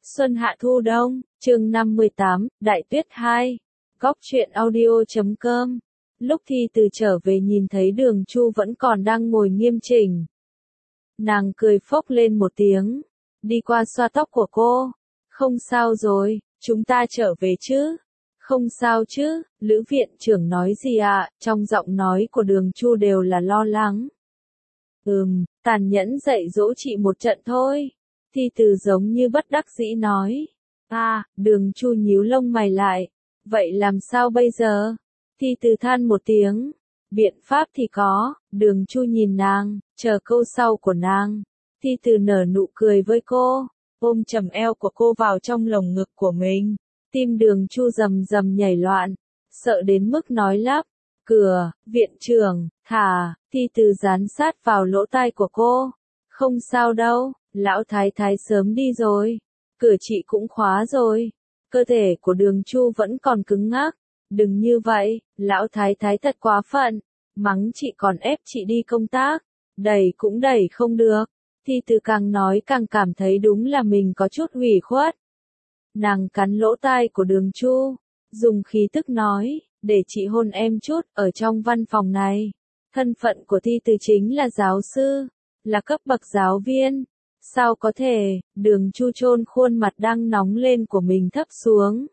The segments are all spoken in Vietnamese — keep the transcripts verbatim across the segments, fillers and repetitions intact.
Xuân hạ thu đông, chương năm mươi tám, Đại tuyết hai. Góc truyện audio.com. Lúc Thi Từ trở về nhìn thấy Đường Chu vẫn còn đang ngồi nghiêm chỉnh. Nàng cười phốc lên một tiếng, đi qua xoa tóc của cô. Không sao rồi, chúng ta trở về chứ? Không sao chứ, Lữ viện trưởng nói gì ạ? À? Trong giọng nói của Đường Chu đều là lo lắng. Ừm, tàn nhẫn dạy dỗ chị một trận thôi. Thi Từ giống như bất đắc dĩ nói. À, Đường Chu nhíu lông mày lại. Vậy làm sao bây giờ? Thi Từ than một tiếng. Biện pháp thì có. Đường Chu nhìn nàng, chờ câu sau của nàng. Thi Từ nở nụ cười với cô, ôm chầm eo của cô vào trong lồng ngực của mình. Tim Đường Chu rầm rầm nhảy loạn, sợ đến mức nói lắp. Cửa, viện trưởng, thả. Thi Từ dán sát vào lỗ tai của cô. Không sao đâu, lão thái thái sớm đi rồi. Cửa chị cũng khóa rồi. Cơ thể của Đường Chu vẫn còn cứng ngắc. Đừng như vậy, lão thái thái thật quá phận. Mắng chị còn ép chị đi công tác. Đẩy cũng đẩy không được. Thi Từ càng nói càng cảm thấy đúng là mình có chút ủy khuất. Nàng cắn lỗ tai của Đường Chu, dùng khí tức nói, để chị hôn em chút, ở trong văn phòng này. Thân phận của Thi Từ chính là giáo sư, là cấp bậc giáo viên. Sao có thể? Đường Chu chôn khuôn mặt đang nóng lên của mình thấp xuống.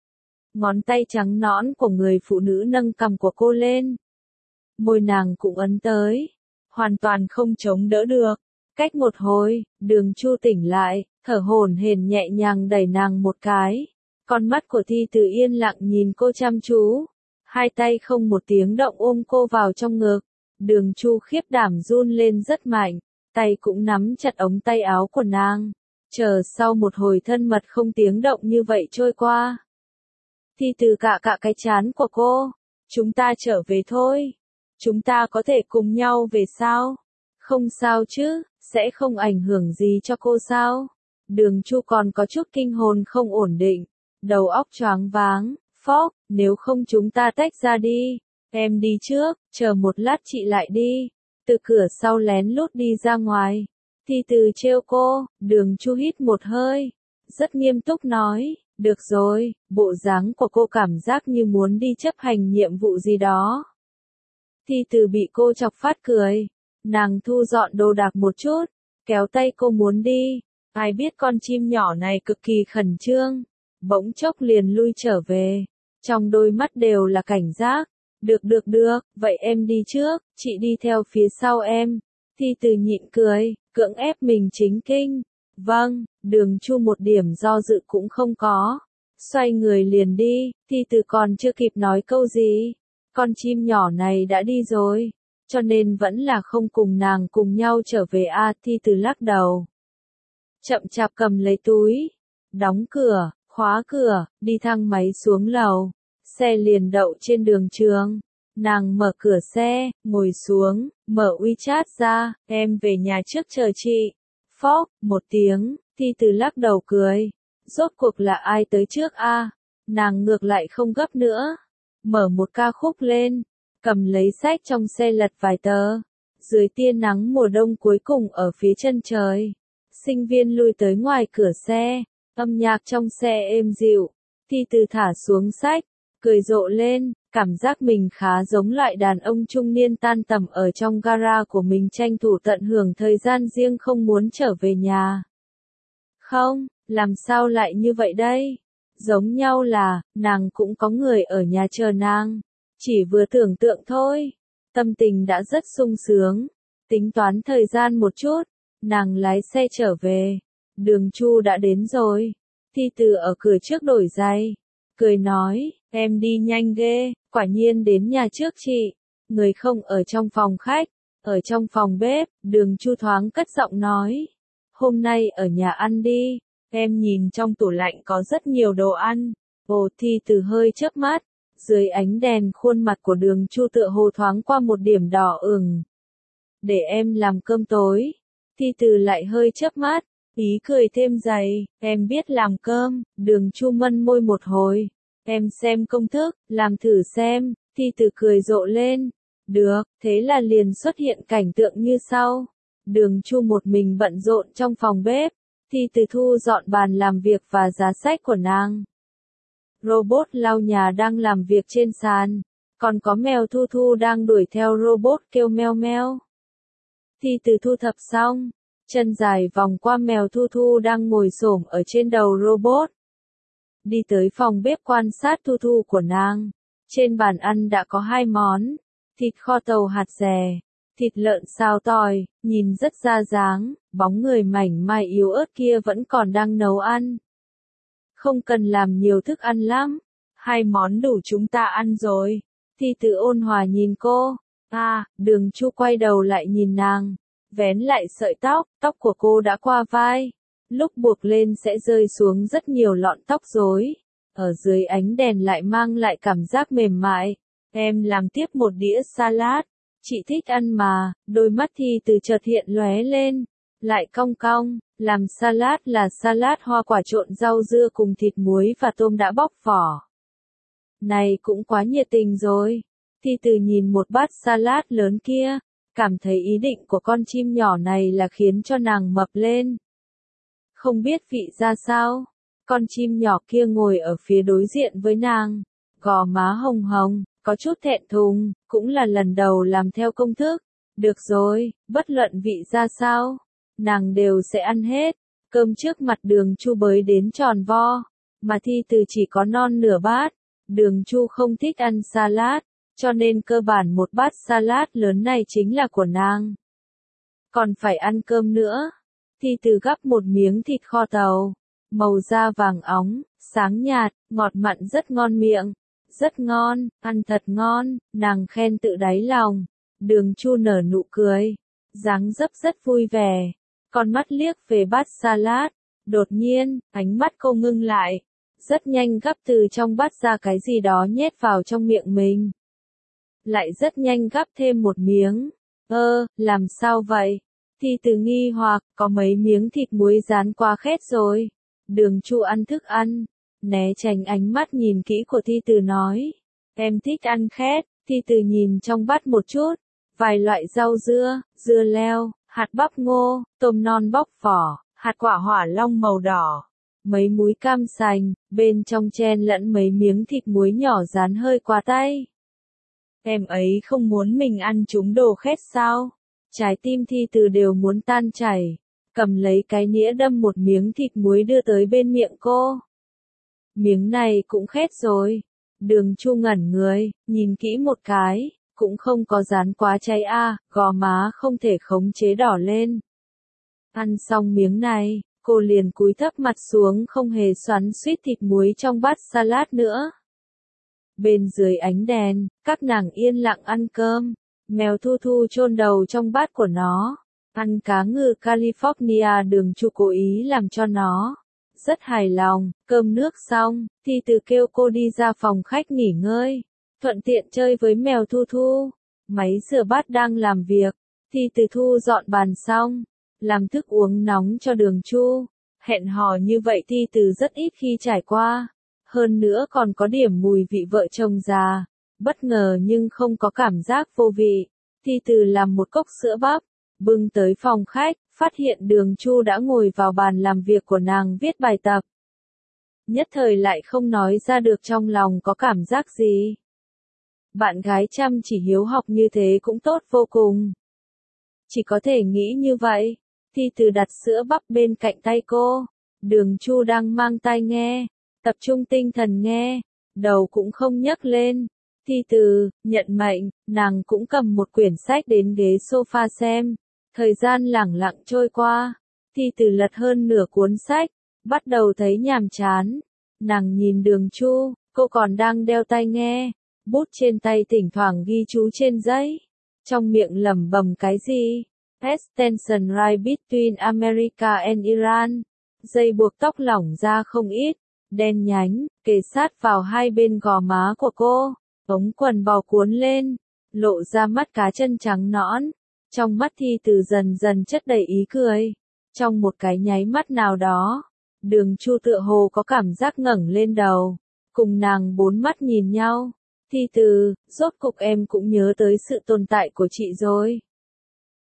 Ngón tay trắng nõn của người phụ nữ nâng cằm của cô lên. Môi nàng cũng ấn tới, hoàn toàn không chống đỡ được. Cách một hồi, Đường Chu tỉnh lại, thở hổn hển nhẹ nhàng đẩy nàng một cái. Con mắt của Thi Từ yên lặng nhìn cô chăm chú. Hai tay không một tiếng động ôm cô vào trong ngực. Đường Chu khiếp đảm run lên rất mạnh, tay cũng nắm chặt ống tay áo của nàng. Chờ sau một hồi thân mật không tiếng động như vậy trôi qua. Thi Từ cạ cạ cái trán của cô. Chúng ta trở về thôi. Chúng ta có thể cùng nhau về sao? Không sao chứ, sẽ không ảnh hưởng gì cho cô sao? Đường Chu còn có chút kinh hồn không ổn định, đầu óc choáng váng. Phóc, nếu không chúng ta tách ra đi. Em đi trước, chờ một lát chị lại đi. Từ cửa sau lén lút đi ra ngoài. Thi Từ trêu cô. Đường Chu hít một hơi, rất nghiêm túc nói, được rồi. Bộ dáng của cô cảm giác như muốn đi chấp hành nhiệm vụ gì đó. Thi Từ bị cô chọc phát cười. Nàng thu dọn đồ đạc một chút, kéo tay cô muốn đi. Ai biết con chim nhỏ này cực kỳ khẩn trương, bỗng chốc liền lui trở về. Trong đôi mắt đều là cảnh giác. Được được được, vậy em đi trước, chị đi theo phía sau em. Thi Từ nhịn cười, cưỡng ép mình chính kinh. Vâng, Đường Chu một điểm do dự cũng không có. Xoay người liền đi. Thi Từ còn chưa kịp nói câu gì, con chim nhỏ này đã đi rồi. Cho nên vẫn là không cùng nàng cùng nhau trở về a. À, Thi Từ lắc đầu, chậm chạp cầm lấy túi, đóng cửa, khóa cửa, đi thang máy xuống lầu. Xe liền đậu trên đường trường. Nàng mở cửa xe, ngồi xuống, mở WeChat ra, em về nhà trước chờ chị. Phóc, một tiếng, Thi Từ lắc đầu cười. Rốt cuộc là ai tới trước a? À? Nàng ngược lại không gấp nữa. Mở một ca khúc lên, cầm lấy sách trong xe lật vài tờ. Dưới tia nắng mùa đông cuối cùng ở phía chân trời. Sinh viên lui tới ngoài cửa xe, âm nhạc trong xe êm dịu. Thi Từ thả xuống sách, cười rộ lên, cảm giác mình khá giống loại đàn ông trung niên tan tầm ở trong gara của mình tranh thủ tận hưởng thời gian riêng không muốn trở về nhà. Không, làm sao lại như vậy đây? Giống nhau là, nàng cũng có người ở nhà chờ nàng. Chỉ vừa tưởng tượng thôi, tâm tình đã rất sung sướng. Tính toán thời gian một chút, nàng lái xe trở về. Đường Chu đã đến rồi. Thi Từ ở cửa trước đổi giày, cười nói, em đi nhanh ghê, quả nhiên đến nhà trước chị. Người không ở trong phòng khách, ở trong phòng bếp. Đường Chu thoáng cất giọng nói, hôm nay ở nhà ăn đi, em nhìn trong tủ lạnh có rất nhiều đồ ăn. Ồ, Thi Từ hơi chớp mắt, dưới ánh đèn khuôn mặt của Đường Chu tựa hồ thoáng qua một điểm đỏ ửng. Để em làm cơm tối. Thi Từ lại hơi chớp mắt, ý cười thêm dày, em biết làm cơm. Đường Chu mân môi một hồi, em xem công thức, làm thử xem. Thi Từ cười rộ lên. Được, thế là liền xuất hiện cảnh tượng như sau. Đường Chu một mình bận rộn trong phòng bếp. Thi Từ thu dọn bàn làm việc và giá sách của nàng. Robot lau nhà đang làm việc trên sàn, còn có mèo Thu Thu đang đuổi theo robot kêu meo meo. Thi Từ thu thập xong, chân dài vòng qua mèo Thu Thu đang ngồi xổm ở trên đầu robot. Đi tới phòng bếp quan sát Thu Thu của nàng. Trên bàn ăn đã có hai món, thịt kho tàu hạt dẻ, thịt lợn xào tỏi, nhìn rất ra dáng, bóng người mảnh mai yếu ớt kia vẫn còn đang nấu ăn. Không cần làm nhiều thức ăn lắm, hai món đủ chúng ta ăn rồi. Thi Từ ôn hòa nhìn cô. À, Đường Chu quay đầu lại nhìn nàng, vén lại sợi tóc, tóc của cô đã qua vai, lúc buộc lên sẽ rơi xuống rất nhiều lọn tóc rối, ở dưới ánh đèn lại mang lại cảm giác mềm mại. Em làm tiếp một đĩa salad, chị thích ăn mà. Đôi mắt Thi Từ chợt hiện lóe lên, lại cong cong. Làm salad là salad hoa quả trộn rau dưa cùng thịt muối và tôm đã bóc vỏ. Này cũng quá nhiệt tình rồi. Thi Từ nhìn một bát salad lớn kia, cảm thấy ý định của con chim nhỏ này là khiến cho nàng mập lên. Không biết vị ra sao, con chim nhỏ kia ngồi ở phía đối diện với nàng, gò má hồng hồng, có chút thẹn thùng, cũng là lần đầu làm theo công thức. Được rồi, bất luận vị ra sao, nàng đều sẽ ăn hết. Cơm trước mặt Đường Chu bới đến tròn vo, mà Thi Từ chỉ có non nửa bát. Đường Chu không thích ăn salad, cho nên cơ bản một bát salad lớn này chính là của nàng. Còn phải ăn cơm nữa. Thi Từ gắp một miếng thịt kho tàu, màu da vàng óng, sáng nhạt, ngọt mặn rất ngon miệng. Rất ngon, ăn thật ngon, nàng khen tự đáy lòng. Đường Chu nở nụ cười, dáng dấp rất vui vẻ, con mắt liếc về bát salad. Đột nhiên, ánh mắt cô ngưng lại, rất nhanh gắp từ trong bát ra cái gì đó nhét vào trong miệng mình. Lại rất nhanh gắp thêm một miếng. Ơ, làm sao vậy? Thi Từ nghi hoặc, có mấy miếng thịt muối rán quá khét rồi. Đường Chu ăn thức ăn, né tránh ánh mắt nhìn kỹ của Thi Từ nói. Em thích ăn khét. Thi Từ nhìn trong bát một chút, vài loại rau dưa, dưa leo, hạt bắp ngô, tôm non bóc vỏ, hạt quả hỏa long màu đỏ, mấy múi cam sành, bên trong chen lẫn mấy miếng thịt muối nhỏ rán hơi quá tay. Em ấy không muốn mình ăn chúng đồ khét sao? Trái tim Thi Từ đều muốn tan chảy, cầm lấy cái nĩa đâm một miếng thịt muối đưa tới bên miệng cô. Miếng này cũng khét rồi. Đường Chu ngẩn người, nhìn kỹ một cái, cũng không có rán quá cháy a, à, gò má không thể khống chế đỏ lên. Ăn xong miếng này, cô liền cúi thấp mặt xuống không hề xoắn xuýt thịt muối trong bát salad nữa. Bên dưới ánh đèn, các nàng yên lặng ăn cơm. Mèo Thu Thu chôn đầu trong bát của nó, ăn cá ngừ California. Đường Chu cố ý làm cho nó rất hài lòng. Cơm nước xong, Thi Từ kêu cô đi ra phòng khách nghỉ ngơi, thuận tiện chơi với mèo Thu Thu. Máy rửa bát đang làm việc, Thi Từ thu dọn bàn xong, làm thức uống nóng cho Đường Chu. Hẹn hò như vậy Thi Từ rất ít khi trải qua, hơn nữa còn có điểm mùi vị vợ chồng già. Bất ngờ nhưng không có cảm giác vô vị. Thi Từ làm một cốc sữa bắp, bưng tới phòng khách, phát hiện Đường Chu đã ngồi vào bàn làm việc của nàng viết bài tập. Nhất thời lại không nói ra được trong lòng có cảm giác gì. Bạn gái chăm chỉ hiếu học như thế cũng tốt vô cùng. Chỉ có thể nghĩ như vậy. Thi Từ đặt sữa bắp bên cạnh tay cô. Đường Chu đang mang tai nghe, tập trung tinh thần nghe, đầu cũng không nhấc lên. Thi Từ, nhận mệnh, nàng cũng cầm một quyển sách đến ghế sofa xem. Thời gian lẳng lặng trôi qua. Thi Từ lật hơn nửa cuốn sách, bắt đầu thấy nhàm chán. Nàng nhìn Đường Chu, cô còn đang đeo tai nghe, bút trên tay thỉnh thoảng ghi chú trên giấy, trong miệng lẩm bẩm cái gì. Extension right between America and Iran. Dây buộc tóc lỏng ra không ít, đen nhánh, kề sát vào hai bên gò má của cô. Ống quần bò cuốn lên, lộ ra mắt cá chân trắng nõn. Trong mắt Thi Từ dần dần chất đầy ý cười. Trong một cái nháy mắt nào đó, Đường Chu tựa hồ có cảm giác ngẩng lên đầu, cùng nàng bốn mắt nhìn nhau. Thi Từ, rốt cục em cũng nhớ tới sự tồn tại của chị rồi.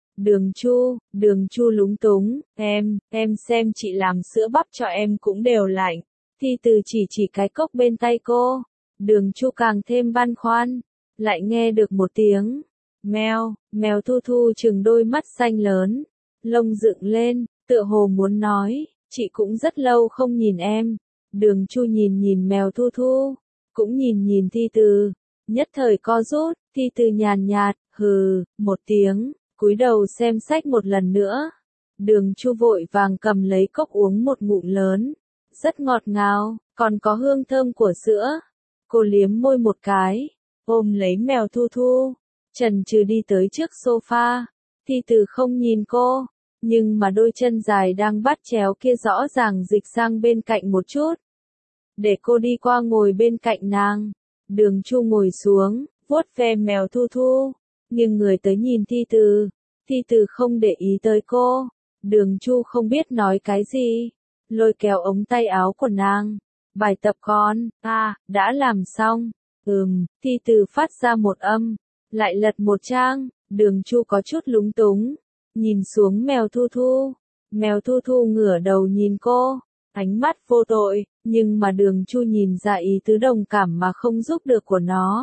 Đường Chu, Đường Chu lúng túng, em, em xem chị làm sữa bắp cho em cũng đều lạnh. Thi Từ chỉ chỉ cái cốc bên tay cô. Đường Chu càng thêm băn khoăn, lại nghe được một tiếng. Mèo, mèo Thu Thu trừng đôi mắt xanh lớn, lông dựng lên, tựa hồ muốn nói, chị cũng rất lâu không nhìn em. Đường Chu nhìn nhìn mèo Thu Thu, cũng nhìn nhìn Thi Từ, nhất thời co rút, Thi Từ nhàn nhạt, hừ, một tiếng, cúi đầu xem sách một lần nữa. Đường Chu vội vàng cầm lấy cốc uống một ngụm lớn, rất ngọt ngào, còn có hương thơm của sữa. Cô liếm môi một cái, ôm lấy mèo Thu Thu, chần chừ đi tới trước sofa. Thi Từ không nhìn cô, nhưng mà đôi chân dài đang bắt chéo kia rõ ràng dịch sang bên cạnh một chút, để cô đi qua ngồi bên cạnh nàng. Đường Chu ngồi xuống, vuốt ve mèo Thu Thu, nghiêng người tới nhìn Thi Từ. Thi Từ không để ý tới cô. Đường Chu không biết nói cái gì, lôi kéo ống tay áo của nàng. Bài tập con, à, đã làm xong. Ừm, Thi Từ phát ra một âm, lại lật một trang. Đường Chu có chút lúng túng, nhìn xuống mèo Thu Thu. Mèo Thu Thu ngửa đầu nhìn cô, ánh mắt vô tội, nhưng mà Đường Chu nhìn ra ý tứ đồng cảm mà không giúp được của nó.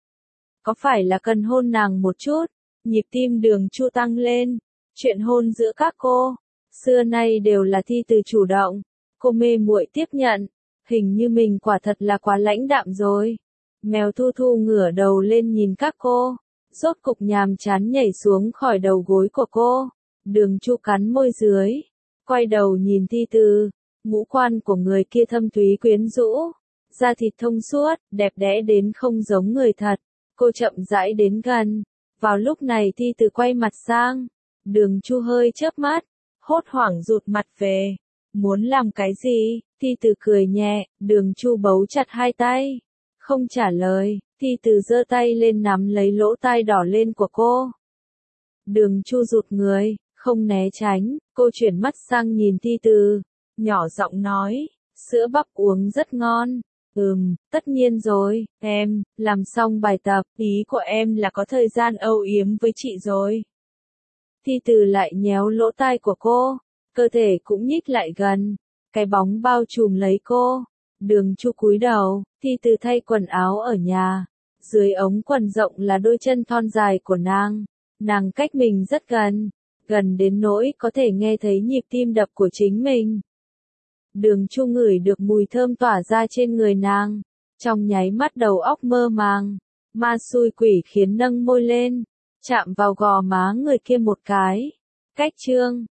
Có phải là cần hôn nàng một chút? Nhịp tim Đường Chu tăng lên. Chuyện hôn giữa các cô, xưa nay đều là Thi Từ chủ động. Cô mê muội tiếp nhận. Hình như mình quả thật là quá lãnh đạm rồi. Mèo Thu Thu ngửa đầu lên nhìn các cô, rốt cục nhàm chán nhảy xuống khỏi đầu gối của cô. Đường Chu cắn môi dưới, quay đầu nhìn Thi Từ. Ngũ quan của người kia thâm thúy quyến rũ, da thịt thông suốt, đẹp đẽ đến không giống người thật. Cô chậm rãi đến gần. Vào lúc này Thi Từ quay mặt sang. Đường Chu hơi chớp mắt, hốt hoảng rụt mặt về. Muốn làm cái gì? Thi Từ cười nhẹ. Đường Chu bấu chặt hai tay, không trả lời. Thi Từ giơ tay lên nắm lấy lỗ tai đỏ lên của cô. Đường Chu rụt người, không né tránh. Cô chuyển mắt sang nhìn Thi Từ, nhỏ giọng nói, sữa bắp uống rất ngon. Ừm, tất nhiên rồi, em, làm xong bài tập, ý của em là có thời gian âu yếm với chị rồi. Thi Từ lại nhéo lỗ tai của cô, cơ thể cũng nhích lại gần, cái bóng bao trùm lấy cô. Đường Chu cúi đầu. Thi Từ thay quần áo ở nhà, dưới ống quần rộng là đôi chân thon dài của nàng. Nàng cách mình rất gần, gần đến nỗi có thể nghe thấy nhịp tim đập của chính mình. Đường Chu ngửi được mùi thơm tỏa ra trên người nàng, trong nháy mắt đầu óc mơ màng, ma xui quỷ khiến nâng môi lên, chạm vào gò má người kia một cái. Cách chương